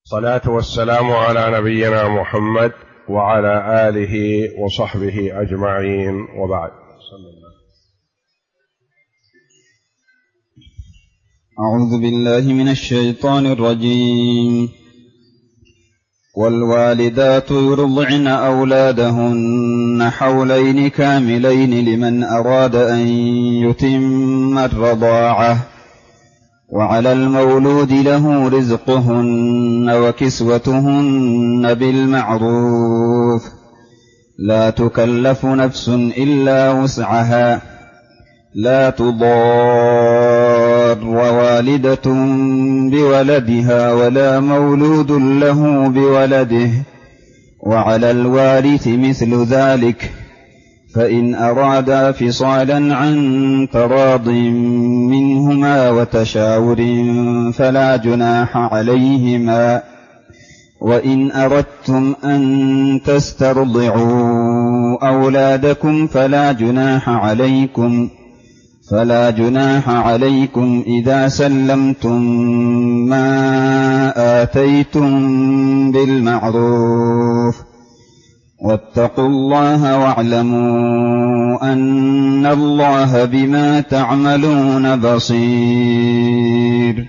الصلاة والسلام على نبينا محمد وعلى آله وصحبه أجمعين، وبعد. أعوذ بالله من الشيطان الرجيم. والوالدات يرضعن أولادهن حولين كاملين لمن أراد أن يتم الرضاعة، وعلى المولود له رزقهن وكسوتهن بالمعروف، لا تكلف نفس إلا وسعها، لا تضار والدة بولدها ولا مولود له بولده، وعلى الوارث مثل ذلك، فإن أرادا فصالا عن تراض منهما وتشاور فلا جناح عليهما، وإن أردتم أن تسترضعوا أولادكم فلا جناح عليكم إذا سلمتم ما آتيتم بالمعروف، واتقوا الله واعلموا أن الله بما تعملون بصير.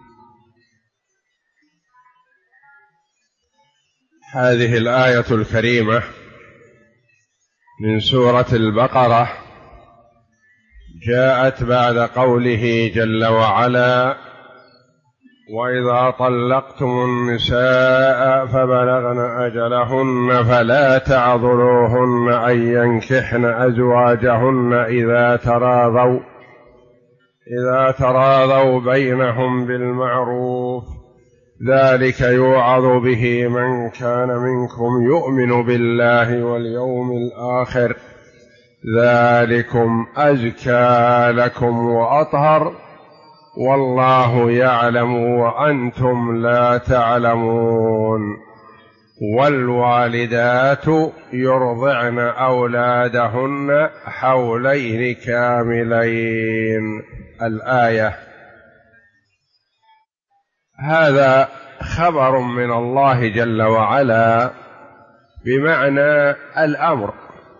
هذه الآية الكريمة من سورة البقرة جاءت بعد قوله جل وعلا: وإذا طلقتم النساء فبلغن أجلهن فلا تعضلوهن أن ينكحن أزواجهن إذا تراضوا بينهم بالمعروف، ذلك يوعظ به من كان منكم يؤمن بالله واليوم الآخر، ذلكم أزكى لكم وأطهر، والله يعلم وأنتم لا تعلمون. والوالدات يرضعن أولادهن حولين كاملين. الآية هذا خبر من الله جل وعلا بمعنى الأمر،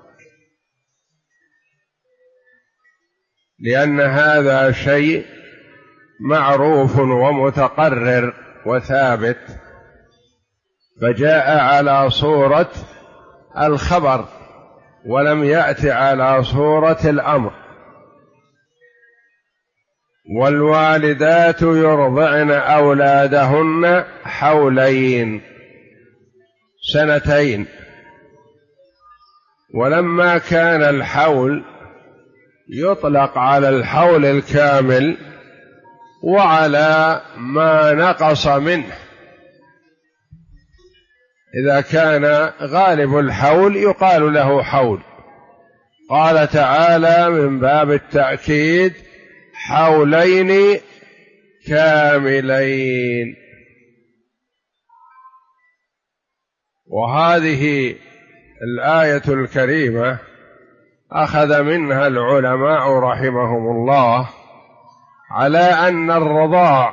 لأن هذا شيء معروف ومتقرر وثابت، فجاء على صورة الخبر ولم يأت على صورة الأمر. والوالدات يرضعن أولادهن حولين، سنتين. ولما كان الحول يطلق على الحول الكامل وعلى ما نقص منه، إذا كان غالب الحول يقال له حول. قال تعالى من باب التأكيد: حولين كاملين. وهذه الآية الكريمة أخذ منها العلماء رحمهم الله على أن الرضاع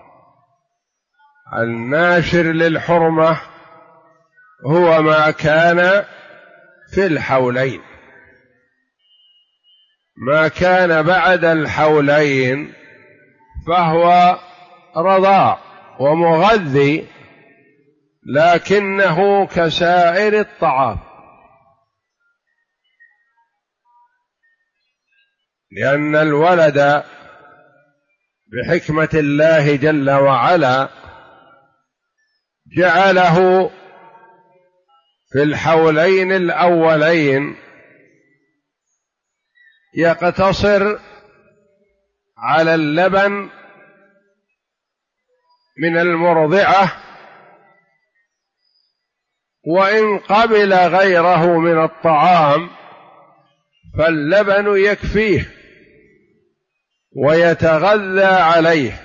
الناشر للحرمة هو ما كان في الحولين، ما كان بعد الحولين فهو رضاع ومغذي، لكنه كسائر الطعام، لأن الولد بحكمة الله جل وعلا جعله في الحولين الأولين يقتصر على اللبن من المرضعة، وإن قبل غيره من الطعام فاللبن يكفيه ويتغذى عليه.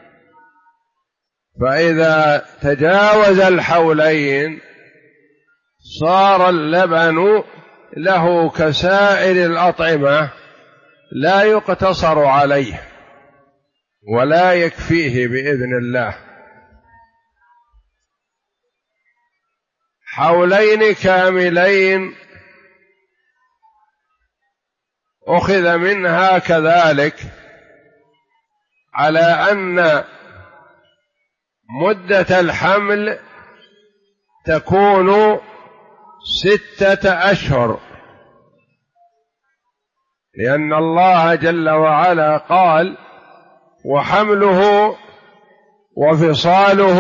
فإذا تجاوز الحولين صار اللبن له كسائر الأطعمة لا يقتصر عليه ولا يكفيه بإذن الله. حولين كاملين أخذ منها كذلك على أن مدة الحمل تكون 6 أشهر، لأن الله جل وعلا قال: وحمله وفصاله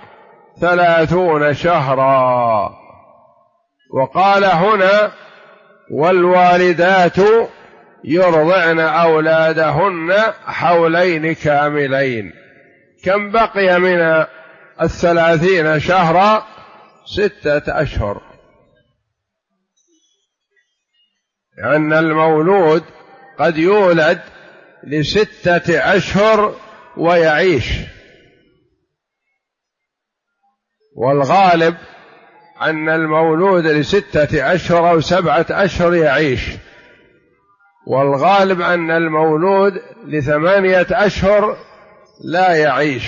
30 شهرا، وقال هنا: والوالدات يرضعن أولادهن حولين كاملين. كم بقي من 30 شهرا؟ 6 أشهر، لأن المولود قد يولد ل6 أشهر ويعيش، والغالب أن المولود ل6 أشهر أو 7 أشهر يعيش، والغالب أن المولود ل8 أشهر لا يعيش.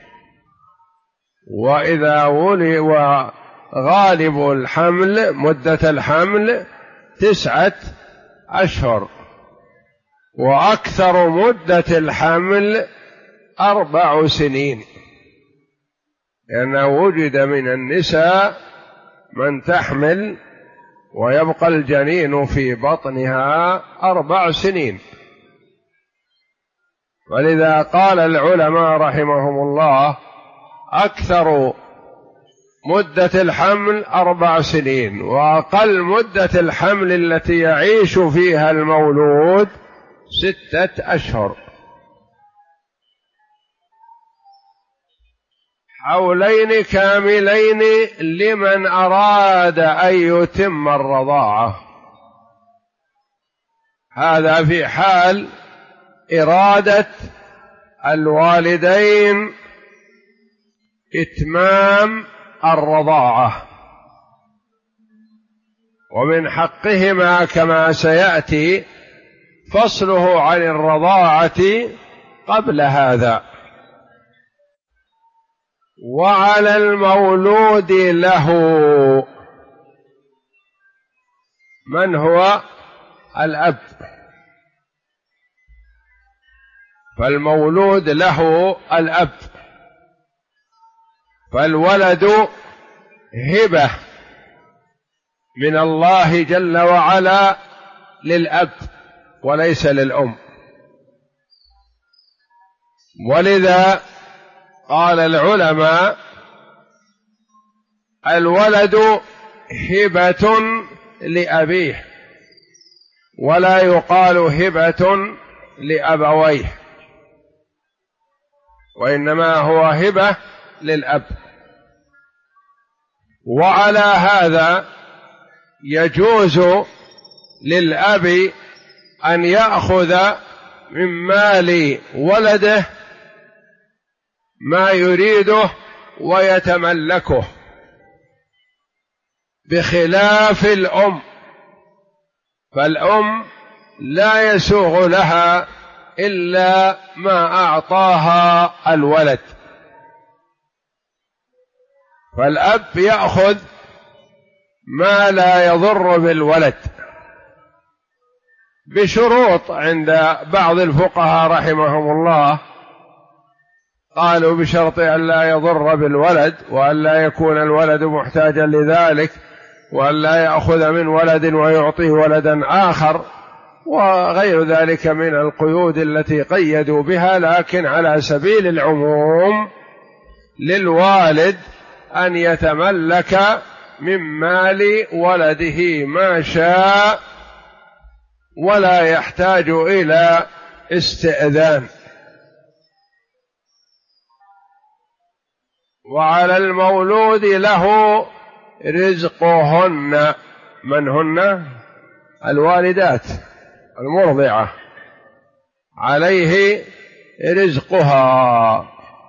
وغالب الحمل مدة الحمل 9 أشهر، وأكثر مدة الحمل 4 سنين، لأنه وجد من النساء من تحمل ويبقى الجنين في بطنها 4 سنين. ولذا قال العلماء رحمهم الله: أكثر مدة الحمل 4 سنين، وأقل مدة الحمل التي يعيش فيها المولود 6 أشهر. حولين كاملين لمن أراد أن يتم الرضاعة، هذا في حال إرادة الوالدين إتمام الرضاعة، ومن حقهما كما سيأتي فصله عن الرضاعة قبل هذا. وعلى المولود له، من هو الأب، فالمولود له الأب، فالولد هبة من الله جل وعلا للأب وليس للأم. ولذا قال العلماء: الولد هبة لأبيه، ولا يقال هبة لأبويه، وإنما هو هبة للأب. وعلى هذا يجوز للأب أن يأخذ من مال ولده ما يريده ويتملكه، بخلاف الأم، فالأم لا يسوغ لها إلا ما أعطاها الولد، فالأب يأخذ ما لا يضر بالولد بشروط عند بعض الفقهاء رحمهم الله، قالوا بشرط أن لا يضر بالولد، وأن لا يكون الولد محتاجا لذلك، وأن لا يأخذ من ولد ويعطيه ولدا آخر، وغير ذلك من القيود التي قيدوا بها. لكن على سبيل العموم للوالد أن يتملك من مال ولده ما شاء، ولا يحتاج إلى استئذان. وعلى المولود له رزقهن، من هن؟ الوالدات المرضعة، عليه رزقها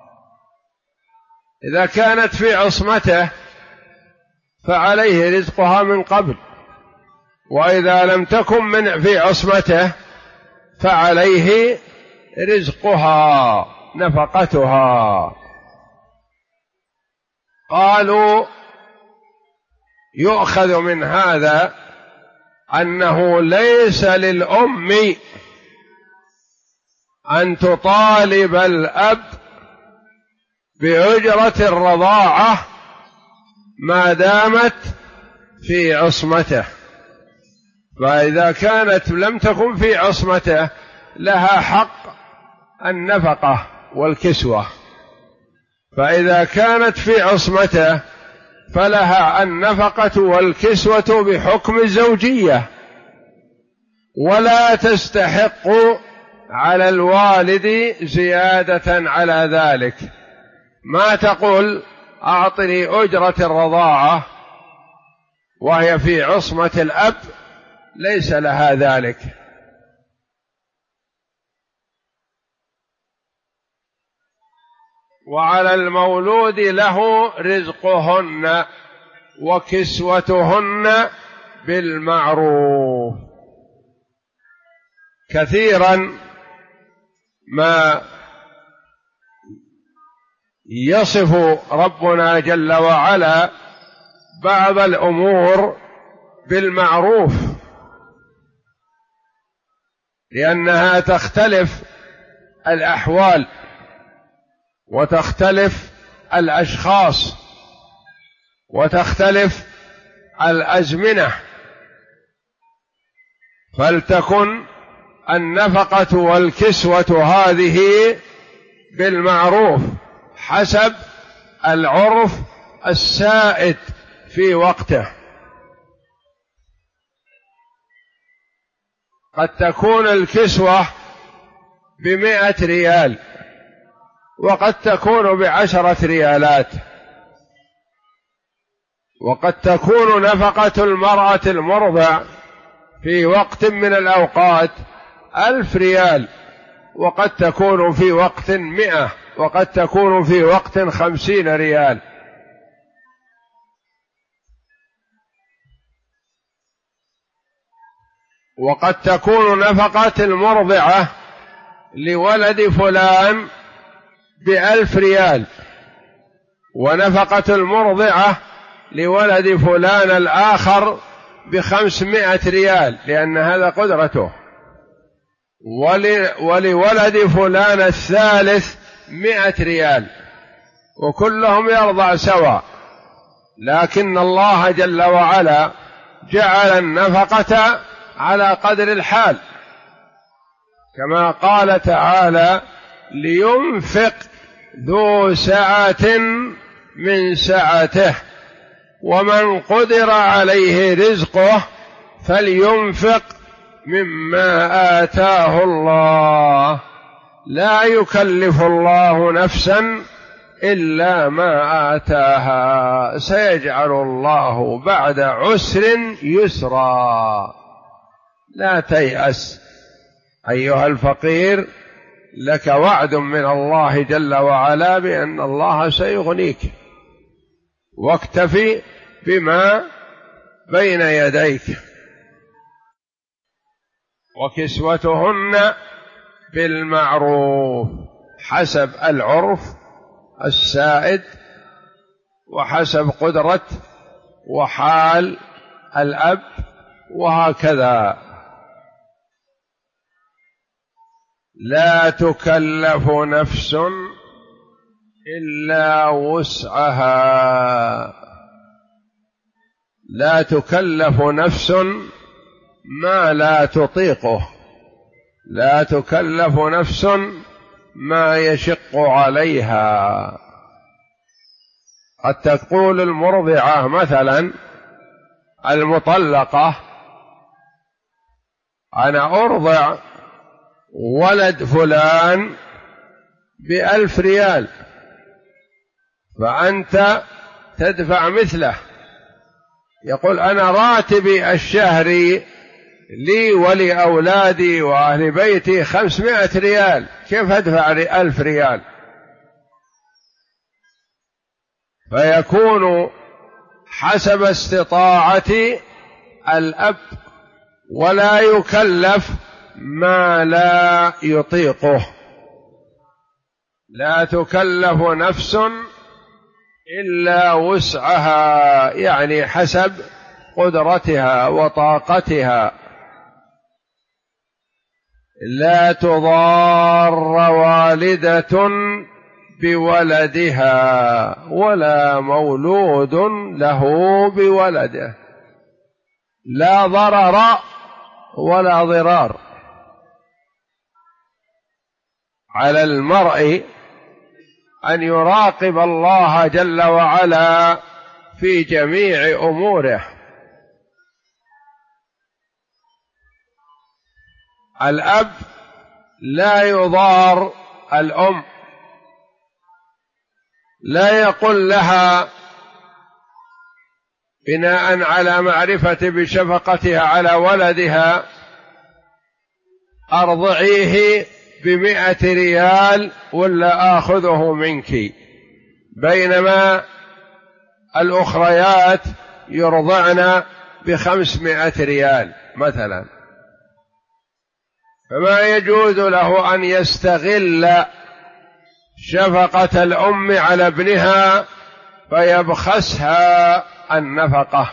إذا كانت في عصمته، فعليه رزقها من قبل، وإذا لم تكن في عصمته فعليه رزقها نفقتها. قالوا: يؤخذ من هذا أنه ليس للأم أن تطالب الأب بأجرة الرضاعة ما دامت في عصمته، فإذا كانت لم تكن في عصمته لها حق النفقة والكسوة، فإذا كانت في عصمته فلها النفقة والكسوة بحكم الزوجية، ولا تستحق على الوالد زيادة على ذلك. ما تقول أعطني أجرة الرضاعة وهي في عصمة الأب، ليس لها ذلك. وعلى المولود له رزقهن وكسوتهن بالمعروف. كثيرا ما يصف ربنا جل وعلا بعض الأمور بالمعروف، لأنها تختلف الأحوال وتختلف الأشخاص وتختلف الأزمنة، فلتكن النفقة والكسوة هذه بالمعروف حسب العرف السائد في وقته. قد تكون الكسوة ب100 ريال وقد تكون ب10 ريالات، وقد تكون نفقة المرأة المرضع في وقت من الأوقات 1000 ريال، وقد تكون في وقت 100، وقد تكون في وقت 50 ريال. وقد تكون نفقة المرضعة لولد فلان ب1000 ريال، ونفقة المرضعة لولد فلان الآخر ب500 ريال، لأن هذا قدرته، ولولد فلان الثالث 100 ريال، وكلهم يرضع سواء. لكن الله جل وعلا جعل النفقة على قدر الحال، كما قال تعالى: لينفق ذو سعة من سعته ومن قدر عليه رزقه فلينفق مما آتاه الله لا يكلف الله نفسا إلا ما آتاها سيجعل الله بعد عسر يسرا. لا تيأس أيها الفقير، لك وعد من الله جل وعلا بأن الله سيغنيك، واكتفي بما بين يديك. وكسوتهن بالمعروف حسب العرف السائد وحسب قدرة وحال الأب، وهكذا. لا تكلف نفس إلا وسعها، لا تكلف نفس ما لا تطيقه، لا تكلف نفس ما يشق عليها. قد تقول المرضعة مثلا المطلقة: أنا أرضع ولد فلان ب1000 ريال، فأنت تدفع مثله. يقول: أنا راتبي الشهري لي ولأولادي وأهل بيتي 500 ريال، كيف أدفع 1000 ريال؟ فيكون حسب استطاعة الأب، ولا يكلف ما لا يطيقه. لا تكلف نفس إلا وسعها، يعني حسب قدرتها وطاقتها. لا تضار والدة بولدها ولا مولود له بولده، لا ضرر ولا ضرار. على المرء أن يراقب الله جل وعلا في جميع أموره. الأب لا يضار الأم، لا يقول لها بناء على معرفة بشفقتها على ولدها أرضعيه ب100 ريال ولا آخذه منك، بينما الأخريات يرضعن ب500 ريال مثلا. فما يجوز له أن يستغل شفقة الأم على ابنها فيبخسها النفقة.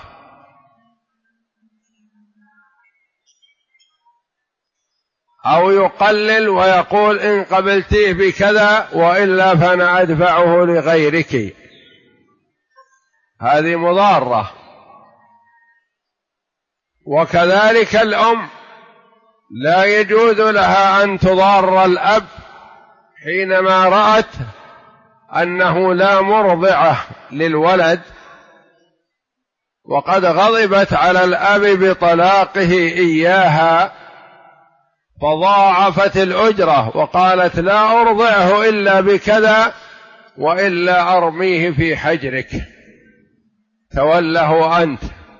أو يقلل ويقول إن قبلتيه بكذا وإلا فأنا أدفعه لغيرك، هذه مضارة. وكذلك الأم لا يجوز لها أن تضار الأب حينما رأت أنه لا مرضعة للولد وقد غضبت على الأب بطلاقه إياها، فضاعفت الأجرة وقالت لا أرضعه إلا بكذا وإلا أرميه في حجرك توله أنت.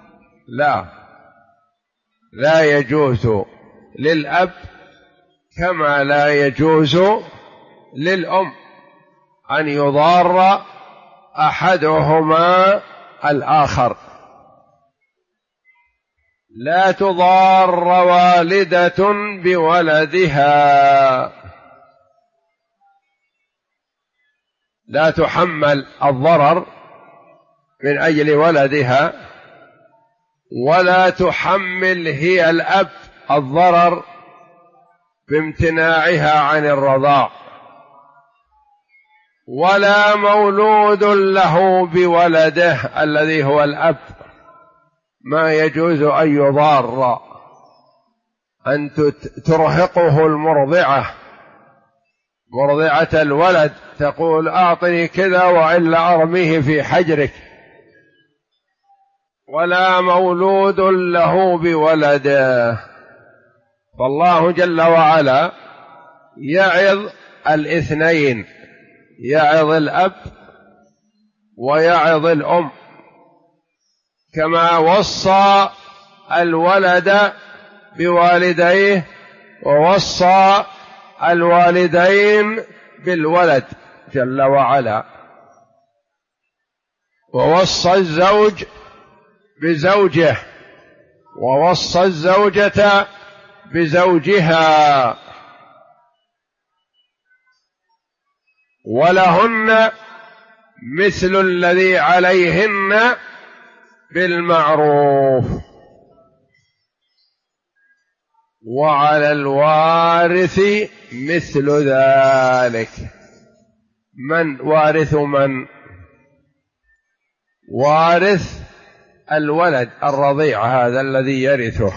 لا يجوز للأب كما لا يجوز للأم أن يضار أحدهما الآخر. لا تضار والدة بولدها، لا تحمل الضرر من أجل ولدها، ولا تحمل هي الأب الضرر بامتناعها عن الرضاع، ولا مولود له بولده الذي هو الأب ما يجوز أن يضار، أن ترهقه المرضعة، مرضعة الولد، تقول أعطني كذا وإلا أرميه في حجرك، ولا مولود له بولده. فالله جل وعلا يعظ الاثنين، يعظ الأب ويعظ الأم، كما وصى الولد بوالديه ووصى الوالدين بالولد جل وعلا، ووصى الزوج بزوجه ووصى الزوجة بزوجها، ولهن مثل الذي عليهن بالمعروف، وعلى الوارث مثل ذلك. من وارث؟ من وارث الولد الرضيع هذا الذي يرثه.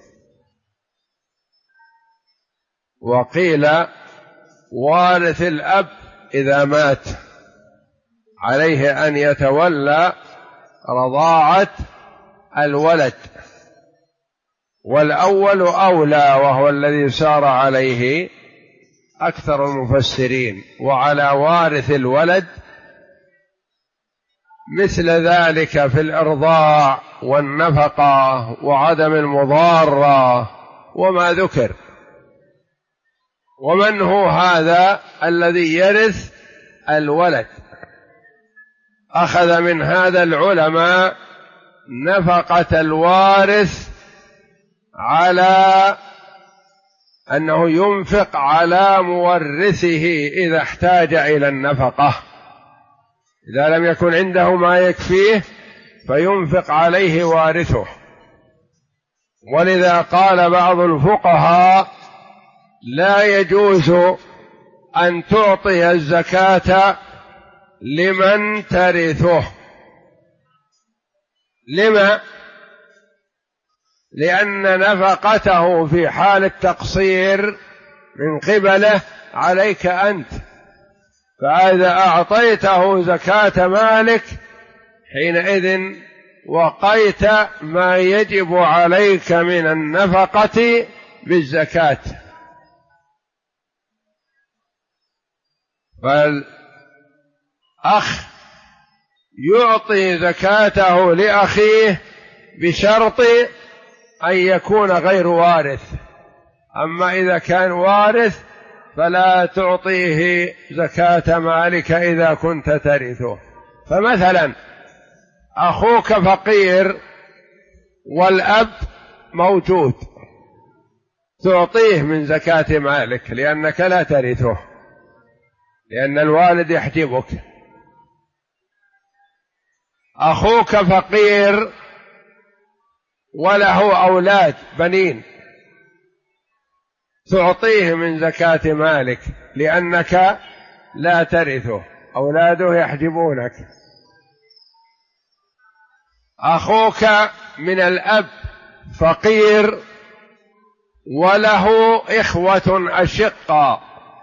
وقيل وارث الأب إذا مات عليه أن يتولى رضاعة الولد، والأول أولى وهو الذي سار عليه أكثر المفسرين، وعلى وارث الولد مثل ذلك في الإرضاع والنفقة وعدم المضارة وما ذكر. ومن هو هذا الذي يرث الولد؟ أخذ من هذا العلماء نفقة الوارث على أنه ينفق على مورثه إذا احتاج إلى النفقة، إذا لم يكن عنده ما يكفيه فينفق عليه وارثه. ولذا قال بعض الفقهاء لا يجوز أن تعطي الزكاة لمن ترثه. لما؟ لأن نفقته في حال التقصير من قبله عليك أنت، فإذا أعطيته زكاة مالك حينئذ وقيت ما يجب عليك من النفقة بالزكاة. فالأخ يعطي زكاته لأخيه بشرط أن يكون غير وارث، أما إذا كان وارث فلا تعطيه زكاة مالك إذا كنت ترثه. فمثلا أخوك فقير والأب موجود، تعطيه من زكاة مالك لأنك لا ترثه، لأن الوالد يحجبك. أخوك فقير وله أولاد بنين، تعطيه من زكاة مالك لأنك لا ترثه، أولاده يحجبونك. أخوك من الأب فقير وله إخوة أشقاء،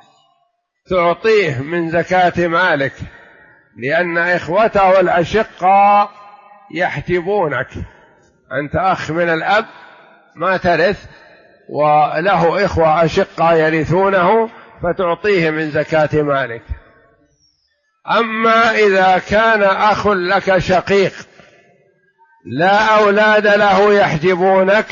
تعطيه من زكاة مالك لأن إخوته الأشقاء يحجبونك. أنت أخ من الأب ما ترث وله إخوة أشقاء يرثونه، فتعطيه من زكاة مالك. أما إذا كان أخ لك شقيق لا أولاد له يحجبونك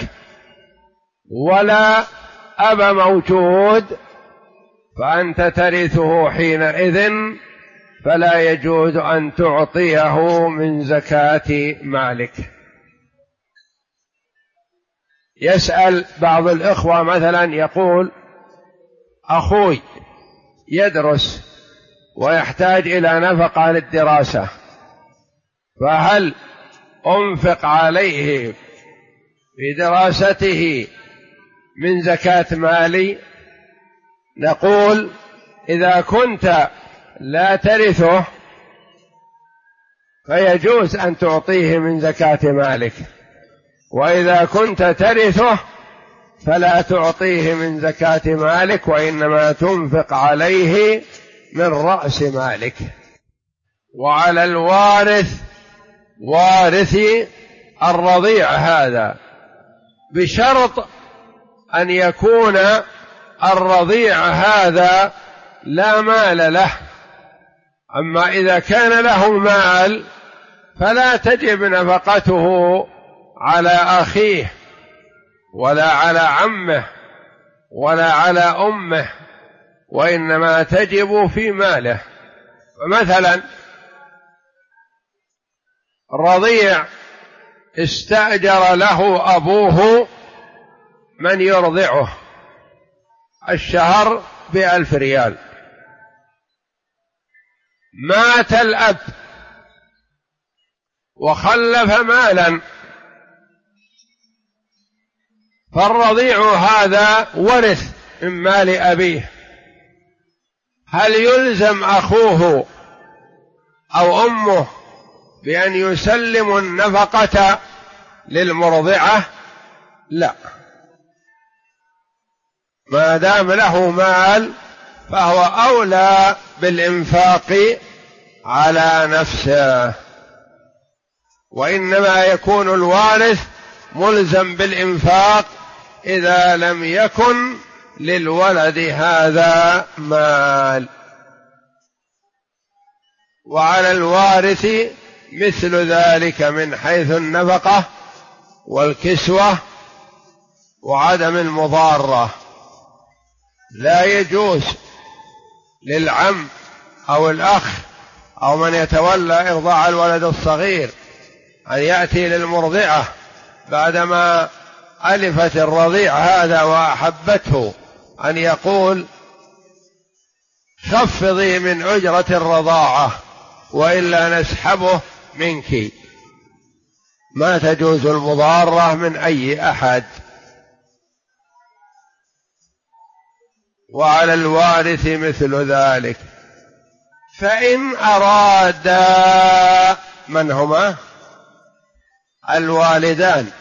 ولا أب موجود، فأنت ترثه حينئذ فلا يجوز أن تعطيه من زكاة مالك. يسأل بعض الإخوة مثلا يقول أخوي يدرس ويحتاج إلى نفقة للدراسة، فهل أنفق عليه في دراسته من زكاة مالي؟ نقول إذا كنت لا ترثه فيجوز أن تعطيه من زكاة مالك، وإذا كنت ترثه فلا تعطيه من زكاة مالك، وإنما تنفق عليه من رأس مالك. وعلى الوارث وارث الرضيع هذا بشرط أن يكون الرضيع هذا لا مال له. أما إذا كان له مال فلا تجب نفقته على أخيه ولا على عمه ولا على أمه، وإنما تجب في ماله. مثلا رضيع استأجر له أبوه من يرضعه الشهر ب1,000 ريال، مات الأب وخلف مالا، فالرضيع هذا ورث من مال أبيه، هل يلزم أخوه أو أمه بأن يسلموا النفقة للمرضعة؟ لا، ما دام له مال فهو أولى بالإنفاق على نفسه، وإنما يكون الوارث ملزم بالإنفاق إذا لم يكن للولد هذا مال. وعلى الوارث مثل ذلك من حيث النفقة والكسوة وعدم المضارة. لا يجوز للعم أو الأخ أو من يتولى إرضاع الولد الصغير أن يأتي للمرضعة بعدما ألفت الرضيع هذا وأحبته أن يقول خفضي من أجرة الرضاعة وإلا نسحبه منك. ما تجوز المضارة من أي أحد. وعلى الوارث مثل ذلك. فإن أرادا، من هما؟ الوالدان،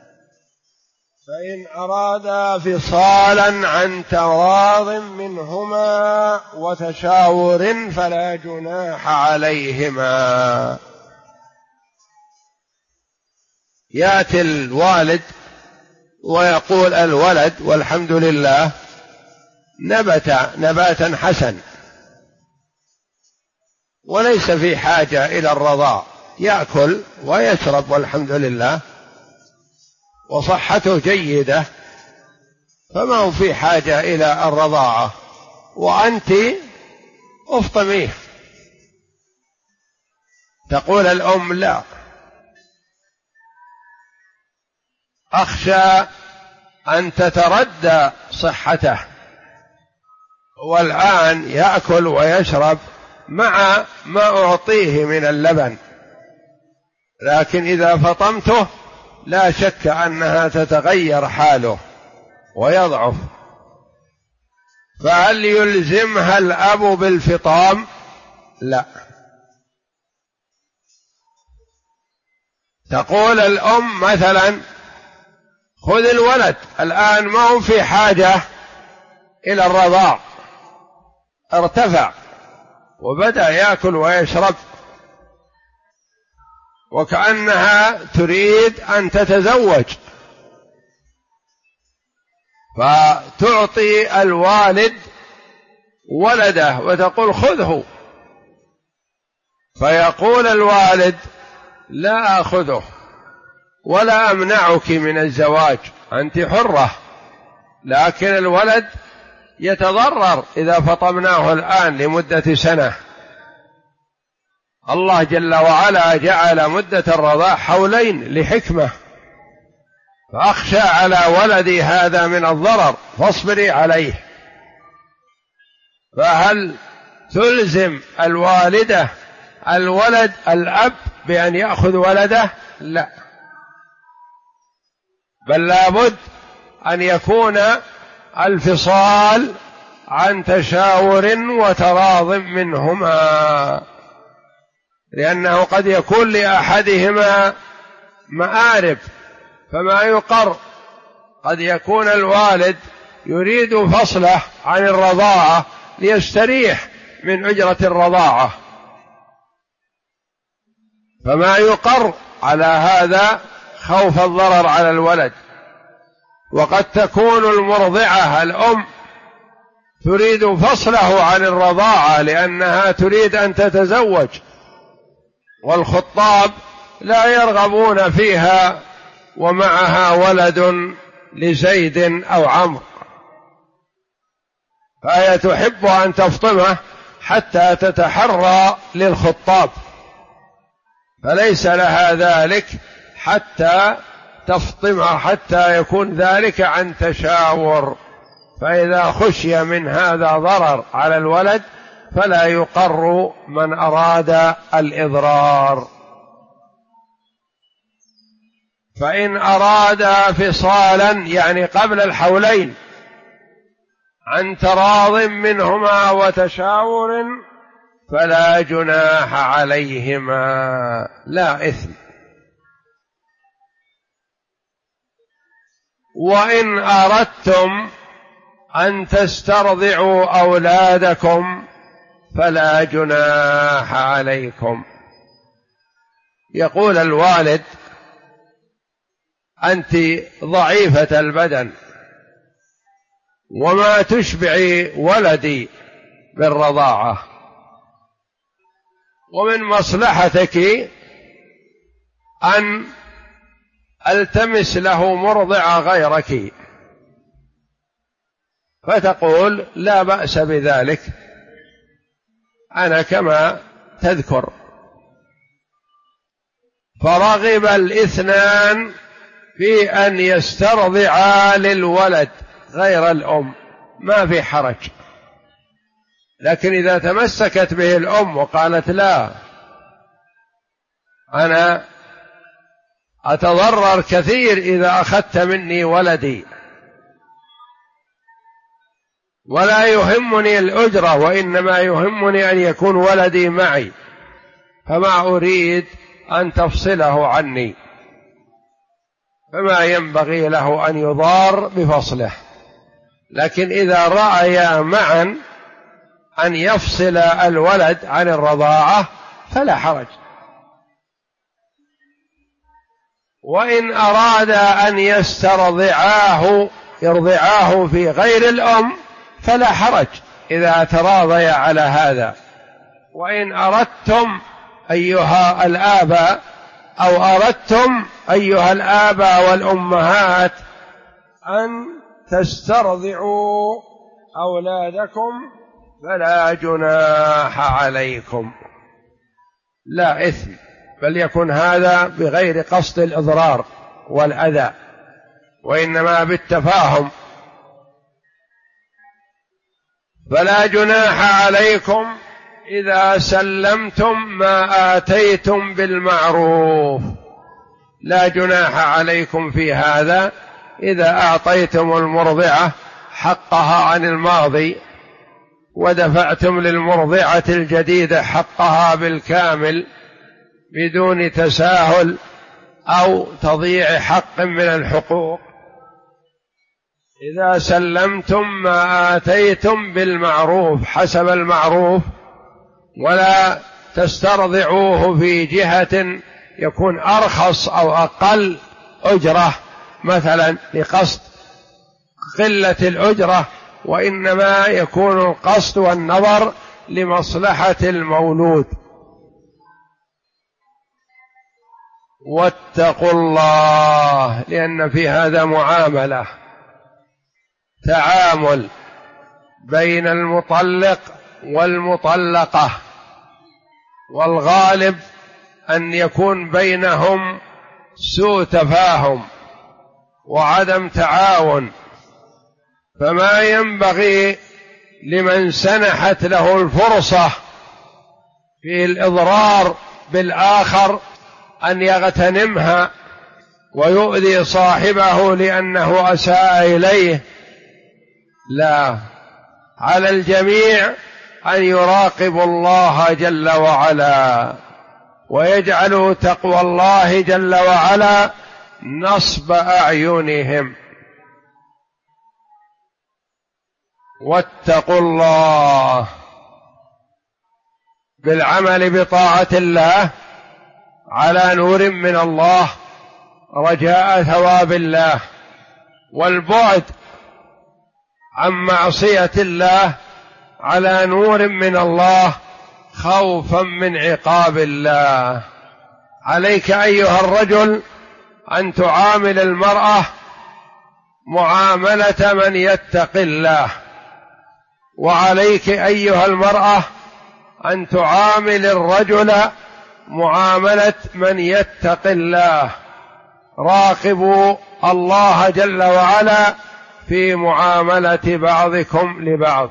فإن أرادا فصالا عن تراض منهما وتشاور فلا جناح عليهما. يأتي الوالد ويقول الولد والحمد لله نبت نباتا حسن وليس في حاجة إلى الرضاع، يأكل ويشرب والحمد لله وصحته جيدة، فما هو في حاجة إلى الرضاعة، وأنت افطميه. تقول الأم لا، أخشى أن تتردى صحته، والآن يأكل ويشرب مع ما أعطيه من اللبن، لكن إذا فطمته لا شك أنها تتغير حاله ويضعف. فهل يلزمها الأب بالفطام؟ لا. تقول الأم مثلا خذ الولد الآن ما هو في حاجة إلى الرضاع، ارتفع وبدأ يأكل ويشرب، وكأنها تريد أن تتزوج، فتعطي الوالد ولده وتقول خذه، فيقول الوالد لا أخذه ولا أمنعك من الزواج، أنت حرة، لكن الولد يتضرر إذا فطمناه الآن لمدة سنة. الله جل وعلا جعل مدة الرضاع حولين لحكمة، فأخشى على ولدي هذا من الضرر فاصبري عليه. فهل تلزم الوالدة الولد الأب بأن يأخذ ولده؟ لا، بل لابد أن يكون الفصال عن تشاور وتراض منهما، لأنه قد يكون لأحدهما مآرب فما يقر، قد يكون الوالد يريد فصله عن الرضاعة ليستريح من أجرة الرضاعة، فما يقر على هذا خوف الضرر على الولد. وقد تكون المرضعة الأم تريد فصله عن الرضاعة لأنها تريد أن تتزوج، والخطاب لا يرغبون فيها ومعها ولد لزيد أو عمرو، فهي تحب أن تفطمه حتى تتحرى للخطاب، فليس لها ذلك حتى تفطمه، حتى يكون ذلك عن تشاور. فإذا خشي من هذا ضرر على الولد فلا يقر من أراد الإضرار. فإن أراد فصالا يعني قبل الحولين عن تراض منهما وتشاور فلا جناح عليهما، لا إثم. وإن أردتم أن تسترضعوا أولادكم فلا جناح عليكم. يقول الوالد أنت ضعيفة البدن وما تشبعي ولدي بالرضاعة، ومن مصلحتك أن التمس له مرضعة غيرك، فتقول لا بأس بذلك، أنا كما تذكر. فرغب الاثنان في أن يسترضعا للولد غير الأم ما في حرج، لكن إذا تمسكت به الأم وقالت لا أنا أتضرر كثير إذا أخذت مني ولدي، ولا يهمني الأجرة، وإنما يهمني أن يكون ولدي معي، فما أريد أن تفصله عني، فما ينبغي له أن يضار بفصله. لكن إذا رأيا معا أن يفصل الولد عن الرضاعة فلا حرج، وإن أراد أن يرضعاه في غير الأم فلا حرج إذا تراضيا على هذا. وإن أردتم أيها الآباء أو أردتم أيها الآباء والأمهات أن تسترضعوا أولادكم فلا جناح عليكم، لا إثم، بل يكون هذا بغير قصد الإضرار والأذى، وإنما بالتفاهم. فلا جناح عليكم إذا سلمتم ما آتيتم بالمعروف، لا جناح عليكم في هذا إذا أعطيتم المرضعة حقها عن الماضي ودفعتم للمرضعة الجديدة حقها بالكامل بدون تساهل أو تضييع حق من الحقوق. إذا سلمتم ما آتيتم بالمعروف حسب المعروف، ولا تسترضعوه في جهة يكون أرخص أو أقل أجرة مثلا لقصد قلة الأجرة، وإنما يكون القصد والنظر لمصلحة المولود. واتقوا الله، لأن في هذا معاملة، تعامل بين المطلق والمطلقة، والغالب أن يكون بينهم سوء تفاهم وعدم تعاون، فما ينبغي لمن سنحت له الفرصة في الإضرار بالآخر أن يغتنمها ويؤذي صاحبه لأنه أساء إليه. لا، على الجميع أن يراقبوا الله جل وعلا ويجعلوا تقوى الله جل وعلا نصب أعينهم. واتقوا الله بالعمل بطاعة الله على نور من الله رجاء ثواب الله، والبعد عن معصية الله على نور من الله خوفا من عقاب الله. عليك أيها الرجل أن تعامل المرأة معاملة من يتقي الله، وعليك أيها المرأة أن تعامل الرجل معاملة من يتقي الله. راقبوا الله جل وعلا في معاملة بعضكم لبعض.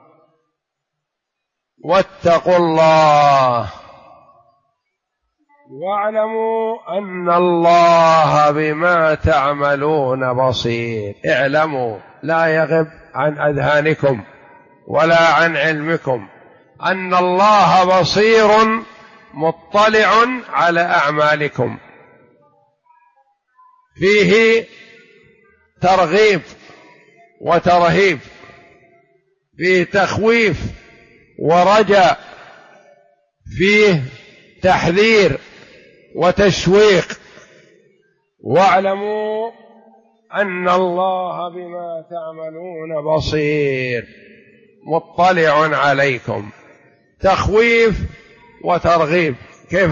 واتقوا الله واعلموا أن الله بما تعملون بصير. اعلموا، لا يغب عن أذهانكم ولا عن علمكم أن الله بصير مطلع على أعمالكم. فيه ترغيب وترهيب، فيه تخويف ورجاء، فيه تحذير وتشويق. واعلموا أن الله بما تعملون بصير مطلع عليكم. تخويف وترغيب. كيف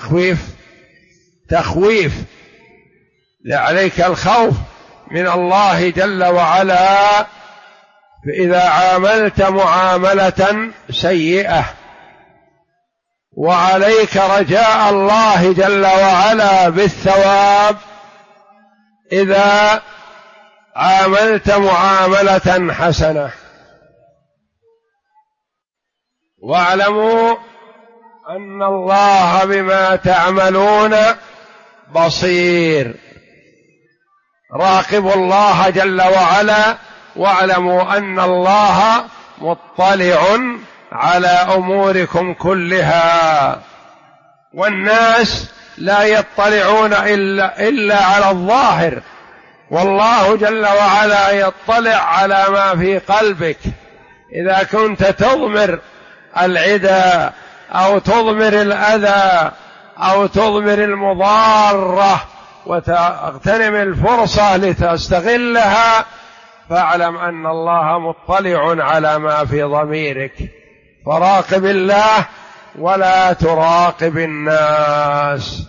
تخويف عليك الخوف من الله جل وعلا فإذا عاملت معاملة سيئة، وعليك رجاء الله جل وعلا بالثواب إذا عاملت معاملة حسنة. واعلموا أن الله بما تعملون بصير. راقبوا الله جل وعلا واعلموا أن الله مطلع على أموركم كلها، والناس لا يطلعون إلا على الظاهر، والله جل وعلا يطلع على ما في قلبك. إذا كنت تضمر العدا أو تضمر الأذى أو تضمر المضارة وتغتنم الفرصة لتستغلها، فاعلم أن الله مطلع على ما في ضميرك، فراقب الله ولا تراقب الناس.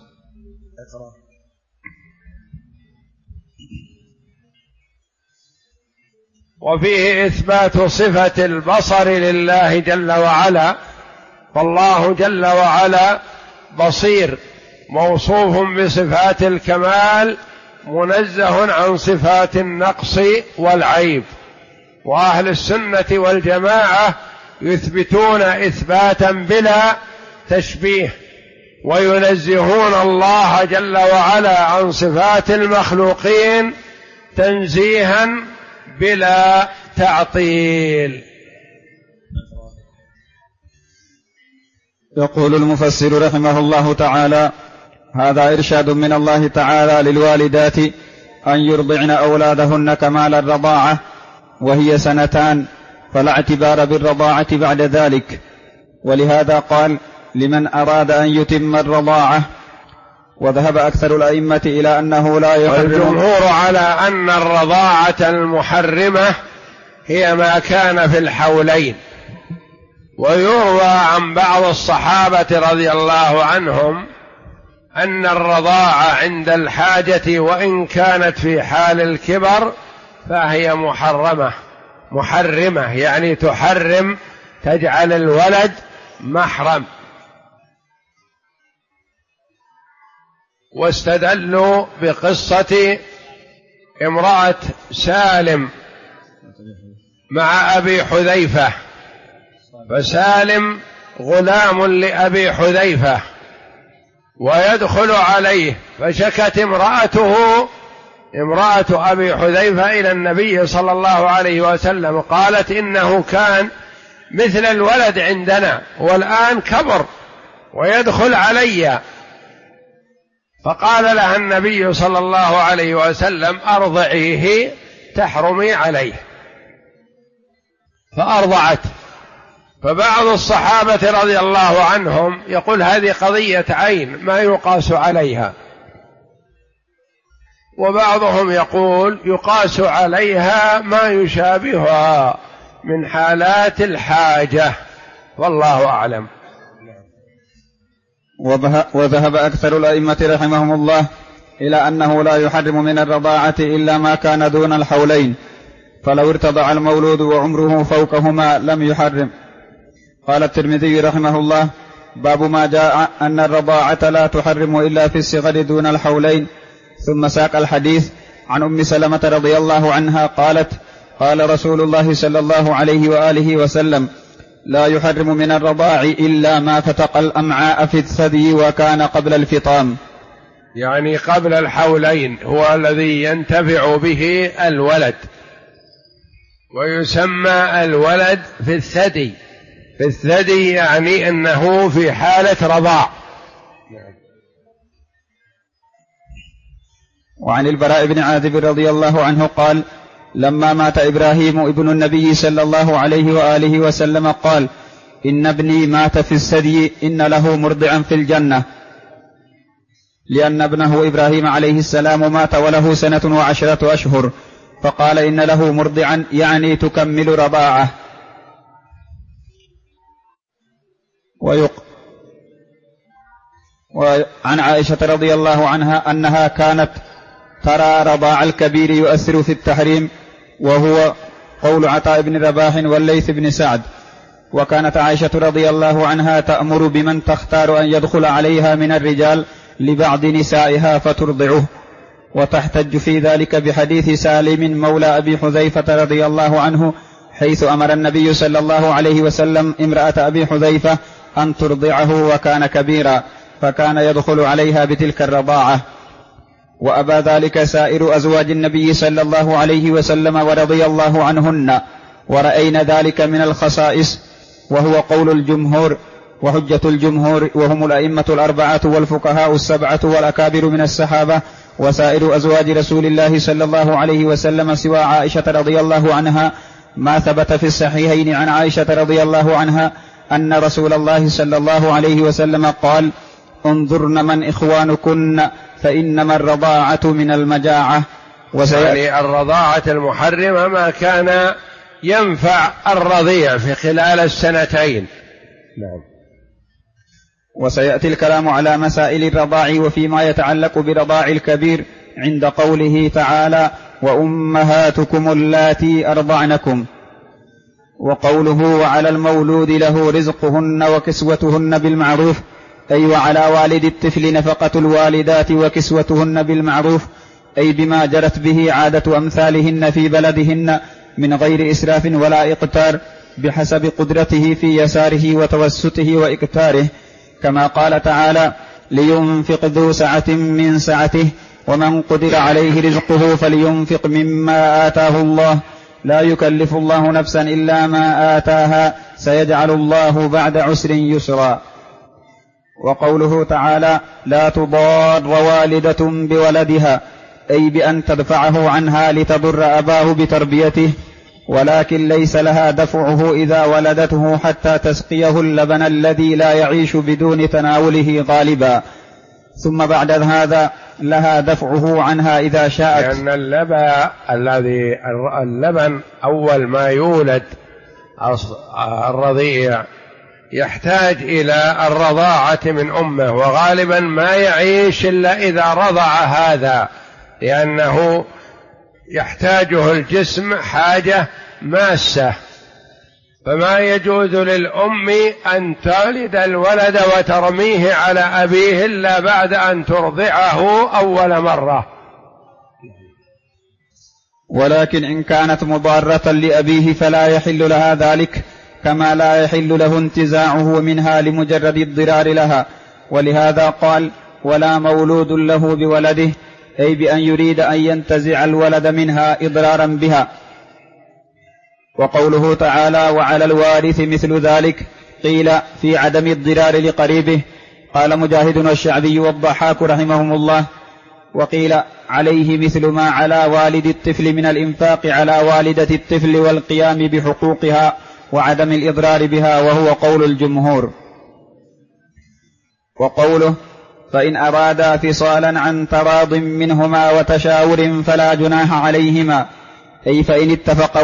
وفيه إثبات صفة البصر لله جل وعلا، فالله جل وعلا بصير موصوف بصفات الكمال منزه عن صفات النقص والعيب. وأهل السنة والجماعة يثبتون إثباتا بلا تشبيه، وينزهون الله جل وعلا عن صفات المخلوقين تنزيها بلا تعطيل. يقول المفسر رحمه الله تعالى: هذا إرشاد من الله تعالى للوالدات أن يرضعن أولادهن كمال الرضاعة، وهي 2 سنين، فلا اعتبار بالرضاعة بعد ذلك. ولهذا قال: لمن أراد أن يتم الرضاعة. وذهب أكثر الأئمة إلى أنه لا يحرم. والجمهور على أن الرضاعة المحرمة هي ما كان في الحولين. ويروى عن بعض الصحابة رضي الله عنهم أن الرضاعة عند الحاجة وإن كانت في حال الكبر فهي محرمة، يعني تحرم، تجعل الولد محرم. واستدلوا بقصة امرأة سالم مع أبي حذيفة، فسالم غلام لأبي حذيفة ويدخل عليه، فشكت امرأة أبي حذيفة إلى النبي صلى الله عليه وسلم، قالت: إنه كان مثل الولد عندنا والآن كبر ويدخل علي. فقال لها النبي صلى الله عليه وسلم: أرضعيه تحرمي عليه، فأرضعت. فبعض الصحابة رضي الله عنهم يقول: هذه قضية عين ما يقاس عليها، وبعضهم يقول: يقاس عليها ما يشابهها من حالات الحاجة، والله أعلم. وذهب أكثر الأئمة رحمهم الله إلى أنه لا يحرم من الرضاعة إلا ما كان دون الحولين، فلو ارتضع المولود وعمره فوقهما لم يحرم. قال الترمذي رحمه الله: باب ما جاء أن الرضاعة لا تحرم إلا في الصغر دون الحولين. ثم ساق الحديث عن أم سلمة رضي الله عنها قالت: قال رسول الله صلى الله عليه وآله وسلم: لا يحرم من الرضاع إلا ما فتق الأمعاء في الثدي وكان قبل الفطام، يعني قبل الحولين، هو الذي ينتفع به الولد، ويسمى الولد في الثدي يعني أنه في حالة رضاع. وعن البراء بن عازب رضي الله عنه قال: لما مات إبراهيم ابن النبي صلى الله عليه وآله وسلم قال: إن ابني مات في الثدي، إن له مرضعا في الجنة، لأن ابنه إبراهيم عليه السلام مات وله 10 أشهر، فقال: إن له مرضعا، يعني تكمل رضاعه. وعن عائشة رضي الله عنها أنها كانت ترى رضاع الكبير يؤثر في التحريم، وهو قول عطاء بن رباح والليث بن سعد. وكانت عائشة رضي الله عنها تأمر بمن تختار أن يدخل عليها من الرجال لبعض نسائها فترضعه، وتحتج في ذلك بحديث سالم مولى أبي حذيفة رضي الله عنه، حيث أمر النبي صلى الله عليه وسلم امرأة أبي حذيفة أن ترضعه وكان كبيرا، فكان يدخل عليها بتلك الرضاعة. وأبى ذلك سائر أزواج النبي صلى الله عليه وسلم ورضي الله عنهن، ورأينا ذلك من الخصائص، وهو قول الجمهور وحجة الجمهور، وهم الأئمة الأربعة والفقهاء السبعة والأكابر من الصحابة وسائر أزواج رسول الله صلى الله عليه وسلم سوى عائشة رضي الله عنها، ما ثبت في الصحيحين عن عائشة رضي الله عنها أن رسول الله صلى الله عليه وسلم قال: انظرن من إخوانكن فإنما الرضاعة من المجاعة. يعني الرضاعة المحرمة ما كان ينفع الرضيع في خلال السنتين. نعم. وسيأتي الكلام على مسائل الرضاع وفيما يتعلق برضاع الكبير عند قوله تعالى: وأمهاتكم اللاتي أرضعنكم. وقوله: وعلى المولود له رزقهن وكسوتهن بالمعروف، أي وعلى والد الطفل نفقة الوالدات وكسوتهن بالمعروف، أي بما جرت به عادة أمثالهن في بلدهن من غير إسراف ولا إقتار، بحسب قدرته في يساره وتوسته وإقتاره، كما قال تعالى: لينفق ذو سعة من سعته ومن قدر عليه رزقه فلينفق مما آتاه الله لا يكلف الله نفسا إلا ما آتاها سيجعل الله بعد عسر يسرا. وقوله تعالى: لا تضار والدة بولدها، أي بأن تدفعه عنها لتضر أباه بتربيته، ولكن ليس لها دفعه إذا ولدته حتى تسقيه اللبن الذي لا يعيش بدون تناوله غالبا، ثم بعد هذا لها دفعه عنها إذا شاءت. لأن اللبن أول ما يولد الرضيع يحتاج إلى الرضاعة من أمه، وغالبا ما يعيش إلا إذا رضع هذا، لأنه يحتاجه الجسم حاجة ماسة، فما يجوز للأم أن تلد الولد وترميه على أبيه إلا بعد أن ترضعه أول مرة. ولكن إن كانت مضارة لأبيه فلا يحل لها ذلك، كما لا يحل له انتزاعه منها لمجرد الضرار لها. ولهذا قال: ولا مولود له بولده، أي بأن يريد أن ينتزع الولد منها إضرارا بها. وقوله تعالى: وعلى الوارث مثل ذلك، قيل في عدم الضرار لقريبه، قال مجاهد والشعبي والضحاك رحمهم الله، وقيل عليه مثل ما على والد الطفل من الإنفاق على والدة الطفل والقيام بحقوقها وعدم الإضرار بها، وهو قول الجمهور. وقوله: فإن أرادا فصالا عن تراض منهما وتشاور فلا جناح عليهما، أي فإن اتفق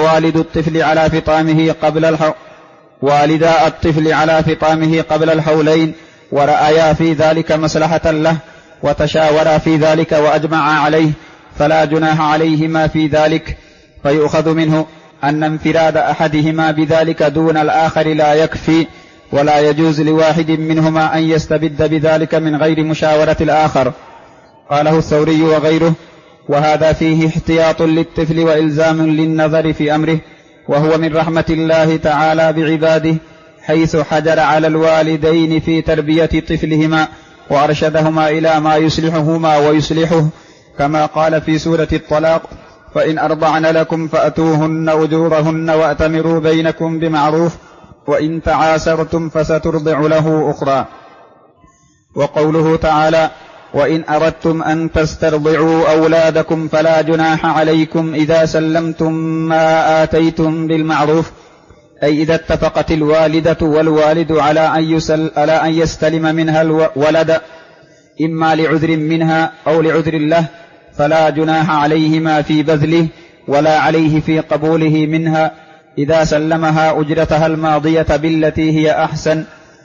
والدا الطفل على فطامه قبل الحولين ورأيا في ذلك مصلحة له وتشاورا في ذلك وأجمعا عليه فلا جناح عليهما في ذلك. فيؤخذ منه أن انفراد أحدهما بذلك دون الآخر لا يكفي، ولا يجوز لواحد منهما أن يستبد بذلك من غير مشاورة الآخر. قاله الثوري وغيره، وهذا فيه احتياط للطفل وإلزام للنظر في أمره، وهو من رحمة الله تعالى بعباده، حيث حجر على الوالدين في تربية طفلهما وأرشدهما إلى ما يصلحهما ويصلحه، كما قال في سورة الطلاق: فإن أرضعن لكم فأتوهن أجورهن وأتمروا بينكم بمعروف وإن تعاسرتم فسترضع له أخرى. وقوله تعالى: وإن أردتم أن تسترضعوا أولادكم فلا جناح عليكم إذا سلمتم ما آتيتم بالمعروف، أي إذا اتفقت الوالدة والوالد على أن يستلم منها الولد إما لعذر منها أو لعذر له، فلا جناح عليهما في بذله ولا عليه في قبوله منها إذا سلمها أجرتها الماضية بالتي هي أحسن،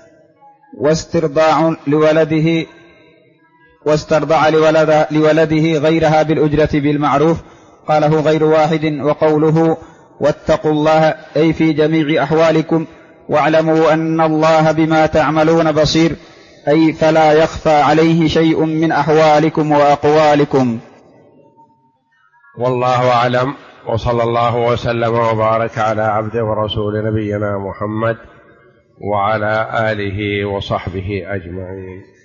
واسترضع لولده غيرها بالأجرة بالمعروف. قاله غير واحد. وقوله: واتقوا الله، أي في جميع أحوالكم، واعلموا أن الله بما تعملون بصير، أي فلا يخفى عليه شيء من أحوالكم وأقوالكم. والله أعلم، وصلى الله وسلم وبارك على عبده ورسول نبينا محمد وعلى آله وصحبه أجمعين.